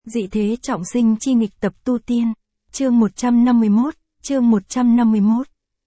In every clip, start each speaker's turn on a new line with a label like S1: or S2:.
S1: Dị thế trọng sinh chi nghịch tập tu tiên. Chương 151.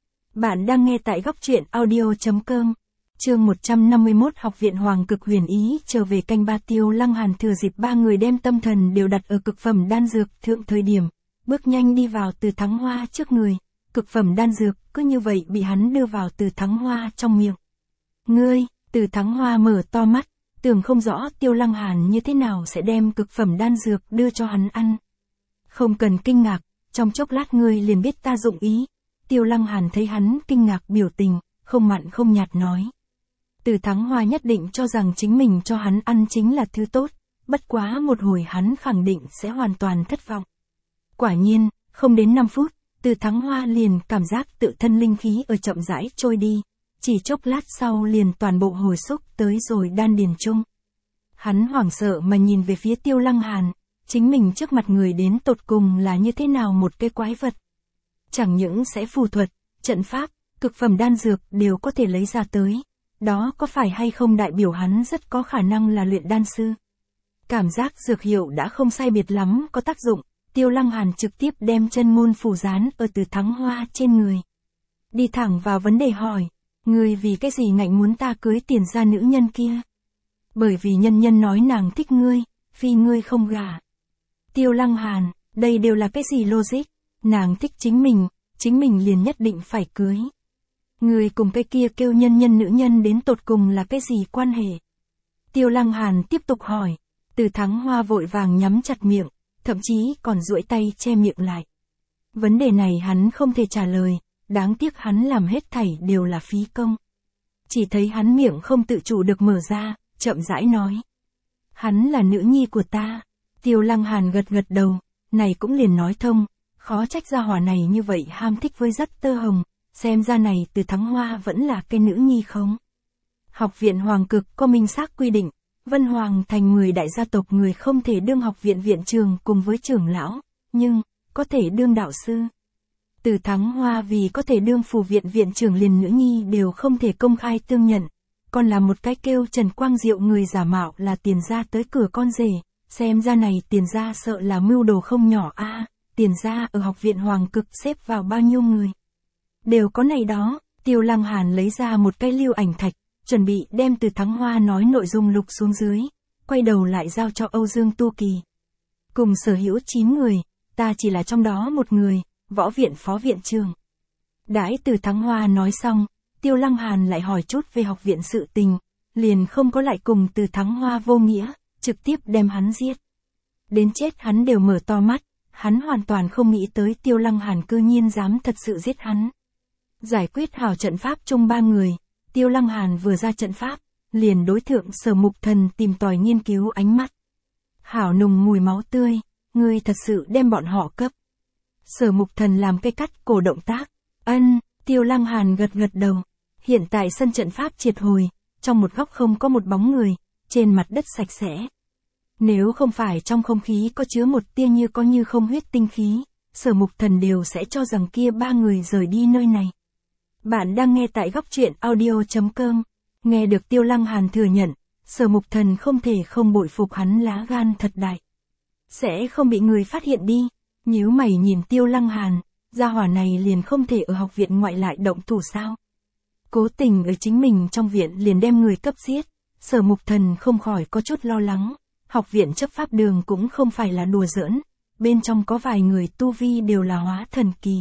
S1: Bạn đang nghe tại góc truyện audio.com. Chương 151 Học viện Hoàng Cực Huyền Ý trở về canh ba. Tiêu Lăng Hàn thừa dịp ba người đem tâm thần đều đặt ở cực phẩm đan dược thượng thời điểm, bước nhanh đi vào Từ Thắng Hoa trước người. Cực phẩm đan dược cứ như vậy bị hắn đưa vào Từ Thắng Hoa trong miệng. Ngươi, Từ Thắng Hoa mở to mắt, tưởng không rõ Tiêu Lăng Hàn như thế nào sẽ đem cực phẩm đan dược đưa cho hắn ăn. Không cần kinh ngạc, trong chốc lát ngươi liền biết ta dụng ý. Tiêu Lăng Hàn thấy hắn kinh ngạc biểu tình, không mặn không nhạt nói. Từ Thắng Hoa nhất định cho rằng chính mình cho hắn ăn chính là thứ tốt, bất quá một hồi hắn khẳng định sẽ hoàn toàn thất vọng. Quả nhiên, không đến 5 phút, Từ Thắng Hoa liền cảm giác tự thân linh khí ở chậm rãi trôi đi, chỉ chốc lát sau liền toàn bộ hồi xúc tới rồi đan điền chung. Hắn hoảng sợ mà nhìn về phía Tiêu Lăng Hàn, chính mình trước mặt người đến tột cùng là như thế nào một cái quái vật. Chẳng những sẽ phù thuật, trận pháp, cực phẩm đan dược đều có thể lấy ra tới, đó có phải hay không đại biểu hắn rất có khả năng là luyện đan sư. Cảm giác dược hiệu đã không sai biệt lắm có tác dụng, Tiêu Lăng Hàn trực tiếp đem chân ngôn phù dán ở Từ Thắng Hoa trên người. Đi thẳng vào vấn đề hỏi, ngươi vì cái gì ngạnh muốn ta cưới tiền gia nữ nhân kia? Bởi vì nhân nhân nói nàng thích ngươi, phi ngươi không gả. Tiêu Lăng Hàn, đây đều là cái gì logic? Nàng thích chính mình liền nhất định phải cưới. Ngươi cùng cái kia kêu nhân nhân nữ nhân đến tột cùng là cái gì quan hệ? Tiêu Lăng Hàn tiếp tục hỏi. Từ Thắng Hoa vội vàng nhắm chặt miệng, thậm chí còn duỗi tay che miệng lại. Vấn đề này hắn không thể trả lời, đáng tiếc hắn làm hết thảy đều là phí công. Chỉ thấy hắn miệng không tự chủ được mở ra, chậm rãi nói. Hắn là nữ nhi của ta. Tiêu Lăng Hàn gật gật đầu, này cũng liền nói thông, khó trách gia hỏa này như vậy ham thích với dắt tơ hồng, xem ra này Từ Thắng Hoa vẫn là cái nữ nhi không. Học viện Hoàng Cực có minh xác quy định, Vân Hoàng thành 10 đại gia tộc người không thể đương học viện viện trường cùng với trưởng lão, nhưng, có thể đương đạo sư. Từ Thắng Hoa vì có thể đương phù viện viện trưởng liền nữ nhi đều không thể công khai tương nhận, còn là một cái kêu Trần Quang Diệu người giả mạo là tiền gia tới cửa con rể, xem ra này tiền gia sợ là mưu đồ không nhỏ a. Tiền gia ở học viện Hoàng Cực xếp vào bao nhiêu người? Đều có này đó. Tiêu Lăng Hàn lấy ra một cái lưu ảnh thạch, chuẩn bị đem Từ Thắng Hoa nói nội dung lục xuống dưới, quay đầu lại giao cho Âu Dương Tu Kỳ. Cùng sở hữu 9 người, ta chỉ là trong đó một người, võ viện phó viện trưởng. Đãi Từ Thắng Hoa nói xong, Tiêu Lăng Hàn lại hỏi chút về học viện sự tình, liền không có lại cùng Từ Thắng Hoa vô nghĩa, trực tiếp đem hắn giết. Đến chết hắn đều mở to mắt, hắn hoàn toàn không nghĩ tới Tiêu Lăng Hàn cư nhiên dám thật sự giết hắn. Giải quyết hảo trận pháp chung 3 người, Tiêu Lăng Hàn vừa ra trận pháp, liền đối thượng Sở Mục Thần tìm tòi nghiên cứu ánh mắt. Hảo nùng mùi máu tươi, ngươi thật sự đem bọn họ cấp. Sở Mục Thần làm cái cắt cổ động tác, Tiêu Lăng Hàn gật gật đầu. Hiện tại sân trận pháp triệt hồi, trong một góc không có một bóng người, trên mặt đất sạch sẽ. Nếu không phải trong không khí có chứa một tia như có như không huyết tinh khí, Sở Mục Thần đều sẽ cho rằng kia 3 người rời đi nơi này. Bạn đang nghe tại góc truyện audio.com. Nghe được Tiêu Lăng Hàn thừa nhận, Sở Mục Thần không thể không bội phục hắn lá gan thật đại. Sẽ không bị người phát hiện đi. Nhíu mày nhìn Tiêu Lăng Hàn, gia hỏa này liền không thể ở học viện ngoại lại động thủ sao? Cố tình ở chính mình trong viện liền đem người cấp giết, Sở Mục Thần không khỏi có chút lo lắng. Học viện chấp pháp đường cũng không phải là đùa giỡn, bên trong có vài người tu vi đều là hóa thần kỳ.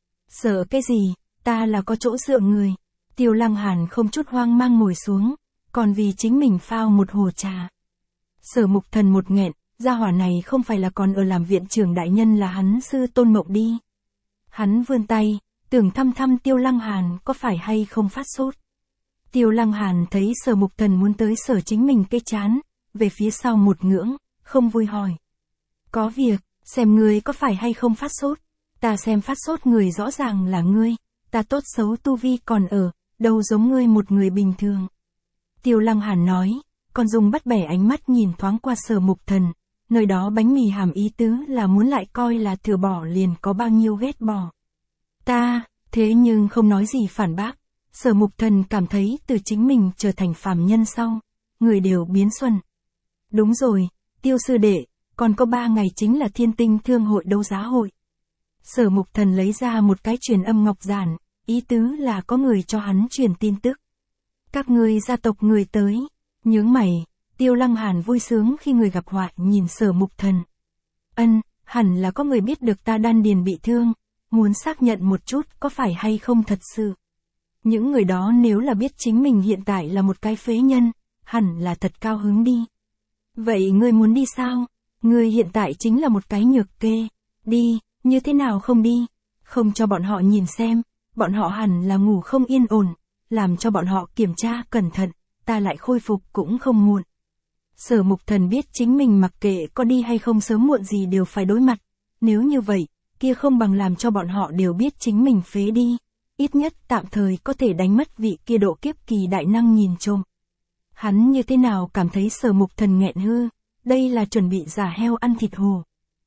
S1: Sợ cái gì, ta là có chỗ dựa người. Tiêu Lăng Hàn không chút hoang mang ngồi xuống, còn vì chính mình phao một hồ trà. Sở Mục Thần một nghẹn, gia hỏa này không phải là còn ở làm viện trưởng đại nhân là hắn sư Tôn Mộng đi. Hắn vươn tay, tưởng thăm thăm Tiêu Lăng Hàn có phải hay không phát sốt. Tiêu Lăng Hàn thấy Sở Mục Thần muốn tới sở chính mình cái chán, về phía sau một ngưỡng, không vui hỏi. Có việc, xem ngươi có phải hay không phát sốt. Ta xem phát sốt người rõ ràng là ngươi, ta tốt xấu tu vi còn ở, đâu giống ngươi một người bình thường. Tiêu Lăng Hàn nói, còn dùng bắt bẻ ánh mắt nhìn thoáng qua Sở Mục Thần, nơi đó bánh mì hàm ý tứ là muốn lại coi là thừa bỏ liền có bao nhiêu ghét bỏ. Ta, thế nhưng không nói gì phản bác. Sở Mục Thần cảm thấy từ chính mình trở thành phàm nhân sau, người đều biến xuân. Đúng rồi, Tiêu sư đệ, còn có 3 ngày chính là Thiên Tinh Thương hội đấu giá hội. Sở Mục Thần lấy ra một cái truyền âm ngọc giản, ý tứ là có người cho hắn truyền tin tức. Các ngươi gia tộc người tới, nhướng mày, Tiêu Lăng Hàn vui sướng khi người gặp họa nhìn Sở Mục Thần. Hẳn là có người biết được ta đan điền bị thương, muốn xác nhận một chút có phải hay không thật sự. Những người đó nếu là biết chính mình hiện tại là một cái phế nhân, hẳn là thật cao hứng đi. Vậy ngươi muốn đi sao? Ngươi hiện tại chính là một cái nhược kê. Đi, như thế nào không đi? Không cho bọn họ nhìn xem, bọn họ hẳn là ngủ không yên ổn, làm cho bọn họ kiểm tra cẩn thận, ta lại khôi phục cũng không muộn. Sở Mục Thần biết chính mình mặc kệ có đi hay không sớm muộn gì đều phải đối mặt, nếu như vậy, kia không bằng làm cho bọn họ đều biết chính mình phế đi, ít nhất tạm thời có thể đánh mất vị kia độ kiếp kỳ đại năng nhìn trộm. Hắn như thế nào cảm thấy Sở Mục Thần nghẹn hư, đây là chuẩn bị giả heo ăn thịt hổ.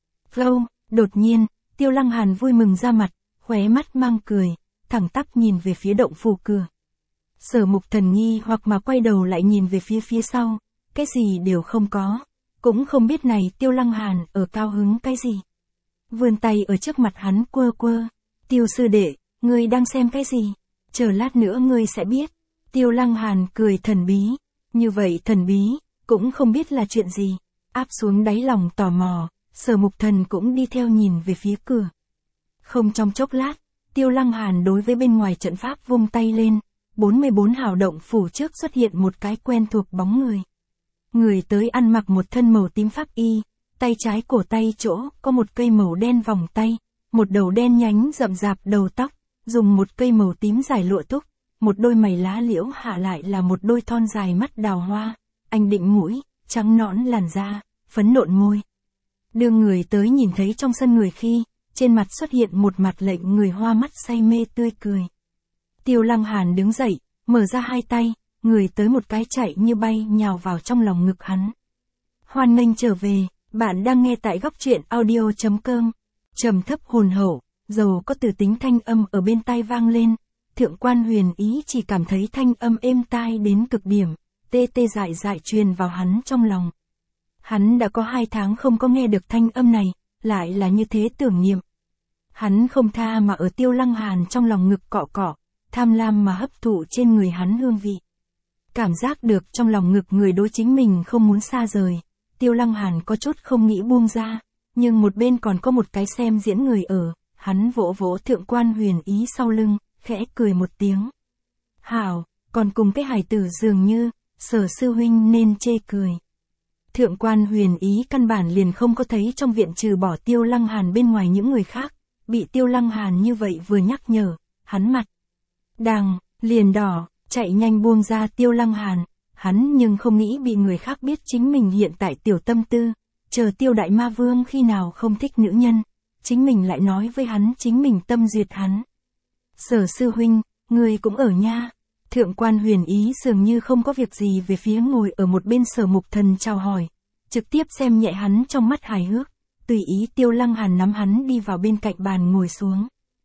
S1: Đột nhiên, Tiêu Lăng Hàn vui mừng ra mặt, khóe mắt mang cười, thẳng tắp nhìn về phía động phủ cửa. Sở Mục Thần nghi hoặc mà quay đầu lại nhìn về phía sau, cái gì đều không có, cũng không biết này Tiêu Lăng Hàn ở cao hứng cái gì. Vươn tay ở trước mặt hắn quơ quơ, Tiêu sư đệ, ngươi đang xem cái gì? Chờ lát nữa ngươi sẽ biết. Tiêu Lăng Hàn cười thần bí, như vậy thần bí, cũng không biết là chuyện gì, áp xuống đáy lòng tò mò, Sở Mục Thần cũng đi theo nhìn về phía cửa. Không trong chốc lát, Tiêu Lăng Hàn đối với bên ngoài trận pháp vung tay lên, 44 hào động phủ trước xuất hiện một cái quen thuộc bóng người. Người tới ăn mặc một thân màu tím pháp y, tay trái cổ tay chỗ có một cây màu đen vòng tay, một đầu đen nhánh rậm rạp đầu tóc, dùng một cây màu tím dài lụa túc, một đôi mày lá liễu hạ lại là một đôi thon dài mắt đào hoa, anh định mũi, trắng nõn làn da, phấn nộn môi. Đưa người tới nhìn thấy trong sân người khi, trên mặt xuất hiện một mặt lệnh người hoa mắt say mê tươi cười. Tiêu Lăng Hàn đứng dậy, mở ra hai tay, người tới một cái chạy như bay nhào vào trong lòng ngực hắn. Hoan nghênh trở về, bạn đang nghe tại góc truyện audio.com. Trầm thấp hồn hậu, dầu có từ tính thanh âm ở bên tai vang lên, Thượng Quan Huyền Ý chỉ cảm thấy thanh âm êm tai đến cực điểm, tê tê dại dại truyền vào hắn trong lòng. Hắn đã có 2 tháng không có nghe được thanh âm này, lại là như thế tưởng niệm. Hắn không tha mà ở Tiêu Lăng Hàn trong lòng ngực cọ cọ, tham lam mà hấp thụ trên người hắn hương vị. Cảm giác được trong lòng ngực người đối chính mình không muốn xa rời, Tiêu Lăng Hàn có chút không nghĩ buông ra, nhưng một bên còn có một cái xem diễn người ở, hắn vỗ vỗ Thượng Quan Huyền Ý sau lưng, khẽ cười một tiếng. Hảo, còn cùng cái hài tử dường như, Sở sư huynh nên chê cười. Thượng Quan Huyền Ý căn bản liền không có thấy trong viện trừ bỏ Tiêu Lăng Hàn bên ngoài những người khác, bị Tiêu Lăng Hàn như vậy vừa nhắc nhở, hắn mặt liền đỏ, chạy nhanh buông ra Tiêu Lăng Hàn, hắn nhưng không nghĩ bị người khác biết chính mình hiện tại tiểu tâm tư, chờ Tiêu Đại Ma Vương khi nào không thích nữ nhân, chính mình lại nói với hắn chính mình tâm duyệt hắn. Sở sư huynh, người cũng ở nha. Thượng Quan Huyền Ý dường như không có việc gì về phía ngồi ở một bên Sở Mục Thần chào hỏi, trực tiếp xem nhẹ hắn trong mắt hài hước, tùy ý Tiêu Lăng Hàn nắm hắn đi vào bên cạnh bàn ngồi xuống.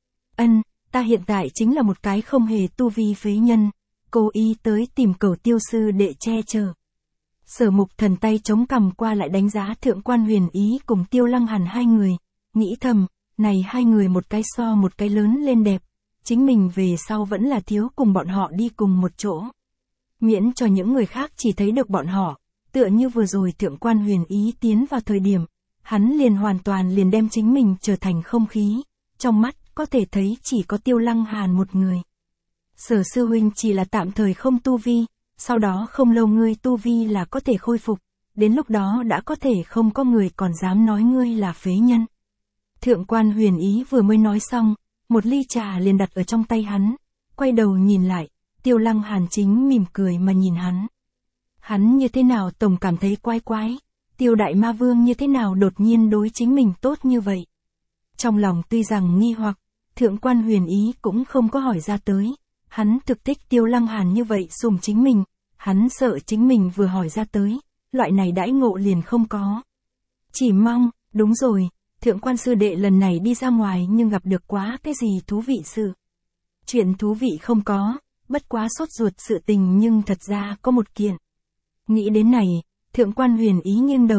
S1: Ta hiện tại chính là một cái không hề tu vi phế nhân, cố ý tới tìm cầu Tiêu sư đệ che chở. Sở Mục Thần tay chống cằm qua lại đánh giá Thượng Quan Huyền Ý cùng Tiêu Lăng Hàn hai người, nghĩ thầm, này hai người một cái so một cái lớn lên đẹp, chính mình về sau vẫn là thiếu cùng bọn họ đi cùng một chỗ. Miễn cho những người khác chỉ thấy được bọn họ, tựa như vừa rồi Thượng Quan Huyền Ý tiến vào thời điểm, hắn liền hoàn toàn liền đem chính mình trở thành không khí, trong mắt có thể thấy chỉ có Tiêu Lăng Hàn một người. Sở sư huynh chỉ là tạm thời không tu vi, sau đó không lâu ngươi tu vi là có thể khôi phục, đến lúc đó đã có thể không có người còn dám nói ngươi là phế nhân. Thượng Quan Huyền Ý vừa mới nói xong, một ly trà liền đặt ở trong tay hắn, quay đầu nhìn lại, Tiêu Lăng Hàn chính mỉm cười mà nhìn hắn. Hắn như thế nào tổng cảm thấy quái quái, Tiêu Đại Ma Vương như thế nào đột nhiên đối chính mình tốt như vậy. Trong lòng tuy rằng nghi hoặc, Thượng Quan Huyền Ý cũng không có hỏi ra tới, hắn thực thích Tiêu Lăng Hàn như vậy sủng chính mình, hắn sợ chính mình vừa hỏi ra tới, loại này đãi ngộ liền không có. Chỉ mong, đúng rồi, Thượng Quan sư đệ lần này đi ra ngoài nhưng gặp được quá cái gì thú vị sự. Chuyện thú vị không có, bất quá sốt ruột sự tình nhưng thật ra có một kiện. Nghĩ đến này, Thượng Quan Huyền Ý nghiêng đầu,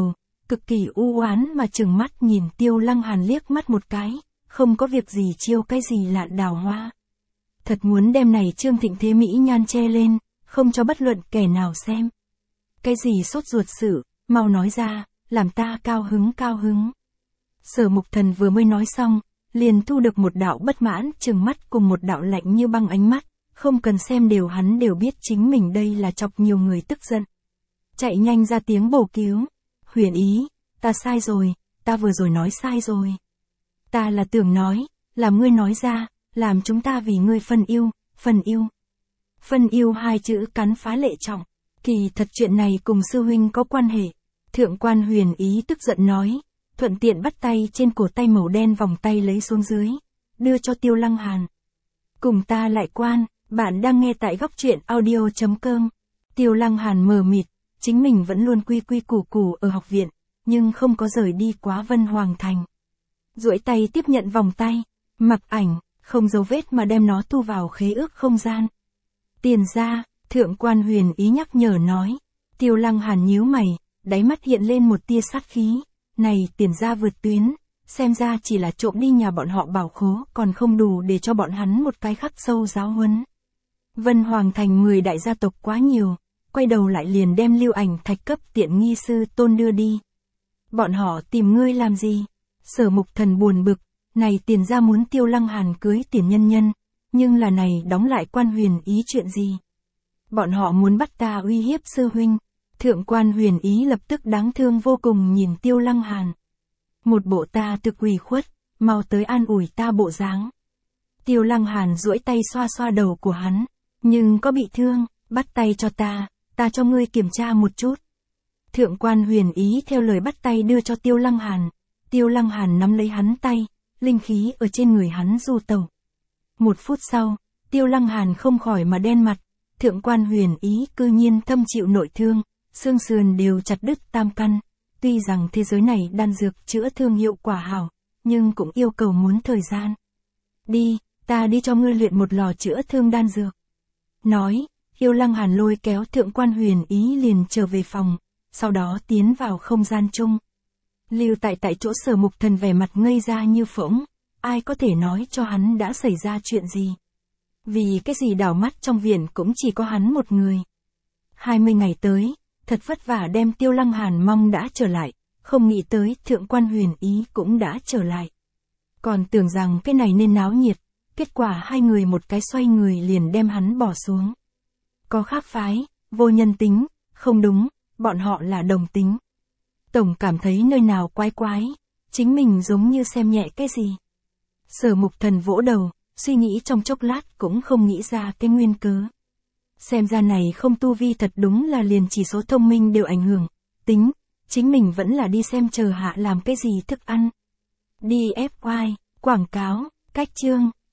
S1: cực kỳ u oán mà trừng mắt nhìn Tiêu Lăng Hàn liếc mắt một cái, không có việc gì chiêu cái gì lạ đào hoa. Thật muốn đem này Trương Thịnh thế mỹ nhan che lên, không cho bất luận kẻ nào xem. Cái gì sốt ruột sự, mau nói ra, làm ta cao hứng. Sở Mục Thần vừa mới nói xong, liền thu được một đạo bất mãn trừng mắt cùng một đạo lạnh như băng ánh mắt, không cần xem hắn đều biết chính mình đây là chọc nhiều người tức giận. Chạy nhanh ra tiếng bổ cứu, Huyền Ý, ta sai rồi, ta vừa rồi nói sai rồi. Ta là tưởng nói, làm ngươi nói ra, làm chúng ta vì ngươi phân yêu. Phân yêu hai chữ cắn phá lệ trọng, kỳ thật chuyện này cùng sư huynh có quan hệ. Thượng quan Huyền Ý tức giận nói, thuận tiện bắt tay trên cổ tay màu đen vòng tay lấy xuống dưới, đưa cho Tiêu Lăng Hàn. Cùng ta lại quan, bạn đang nghe tại góc truyện audio.com. Tiêu Lăng Hàn mờ mịt, chính mình vẫn luôn quy củ ở học viện, nhưng không có rời đi quá Vân Hoàng Thành. Duỗi tay tiếp nhận vòng tay, mặc ảnh, không dấu vết mà đem nó thu vào khế ước không gian. Tiền ra, Thượng quan Huyền Ý nhắc nhở nói. Tiêu Lăng Hàn nhíu mày, đáy mắt hiện lên một tia sát khí. Này tiền ra vượt tuyến, xem ra chỉ là trộm đi nhà bọn họ bảo khố, còn không đủ để cho bọn hắn một cái khắc sâu giáo huấn. Vân Hoàng Thành 10 đại gia tộc quá nhiều, quay đầu lại liền đem Lưu Ảnh Thạch cấp tiện nghi sư tôn đưa đi. Bọn họ tìm ngươi làm gì? Sở Mục Thần buồn bực, này tiền ra muốn Tiêu Lăng Hàn cưới Tiền Nhân Nhân, nhưng là này đóng lại quan Huyền Ý chuyện gì? Bọn họ muốn bắt ta uy hiếp sư huynh. Thượng quan Huyền Ý lập tức đáng thương vô cùng nhìn Tiêu Lăng Hàn. Một bộ ta thực ủy khuất, mau tới an ủi ta bộ dáng. Tiêu Lăng Hàn duỗi tay xoa xoa đầu của hắn, nhưng có bị thương, bắt tay cho ta cho ngươi kiểm tra một chút. Thượng quan Huyền Ý theo lời bắt tay đưa cho Tiêu Lăng Hàn. Tiêu Lăng Hàn nắm lấy hắn tay, linh khí ở trên người hắn du tẩu. 1 phút sau, Tiêu Lăng Hàn không khỏi mà đen mặt. Thượng quan Huyền Ý cư nhiên thâm chịu nội thương, xương sườn đều chặt đứt tam căn. Tuy rằng thế giới này đan dược chữa thương hiệu quả hảo, nhưng cũng yêu cầu muốn thời gian. Đi, ta đi cho ngươi luyện một lò chữa thương đan dược. Nói, Tiêu Lăng Hàn lôi kéo Thượng quan Huyền Ý liền trở về phòng, sau đó tiến vào không gian chung. Lưu tại chỗ Sở Mục Thần vẻ mặt ngây ra như phỗng, ai có thể nói cho hắn đã xảy ra chuyện gì. Vì cái gì đảo mắt trong viện cũng chỉ có hắn một người. 20 ngày tới, thật vất vả đem Tiêu Lăng Hàn mong đã trở lại, không nghĩ tới Thượng quan Huyền Ý cũng đã trở lại. Còn tưởng rằng cái này nên náo nhiệt, kết quả hai người một cái xoay người liền đem hắn bỏ xuống. Có khác phái, vô nhân tính, không đúng, bọn họ là đồng tính. Tổng cảm thấy nơi nào quái, chính mình giống như xem nhẹ cái gì. Sở Mục Thần vỗ đầu, suy nghĩ trong chốc lát cũng không nghĩ ra cái nguyên cớ. Xem ra này không tu vi thật đúng là liền chỉ số thông minh đều ảnh hưởng, tính, chính mình vẫn là đi xem chờ hạ làm cái gì thức ăn. Đi FY, quảng cáo, cách chương.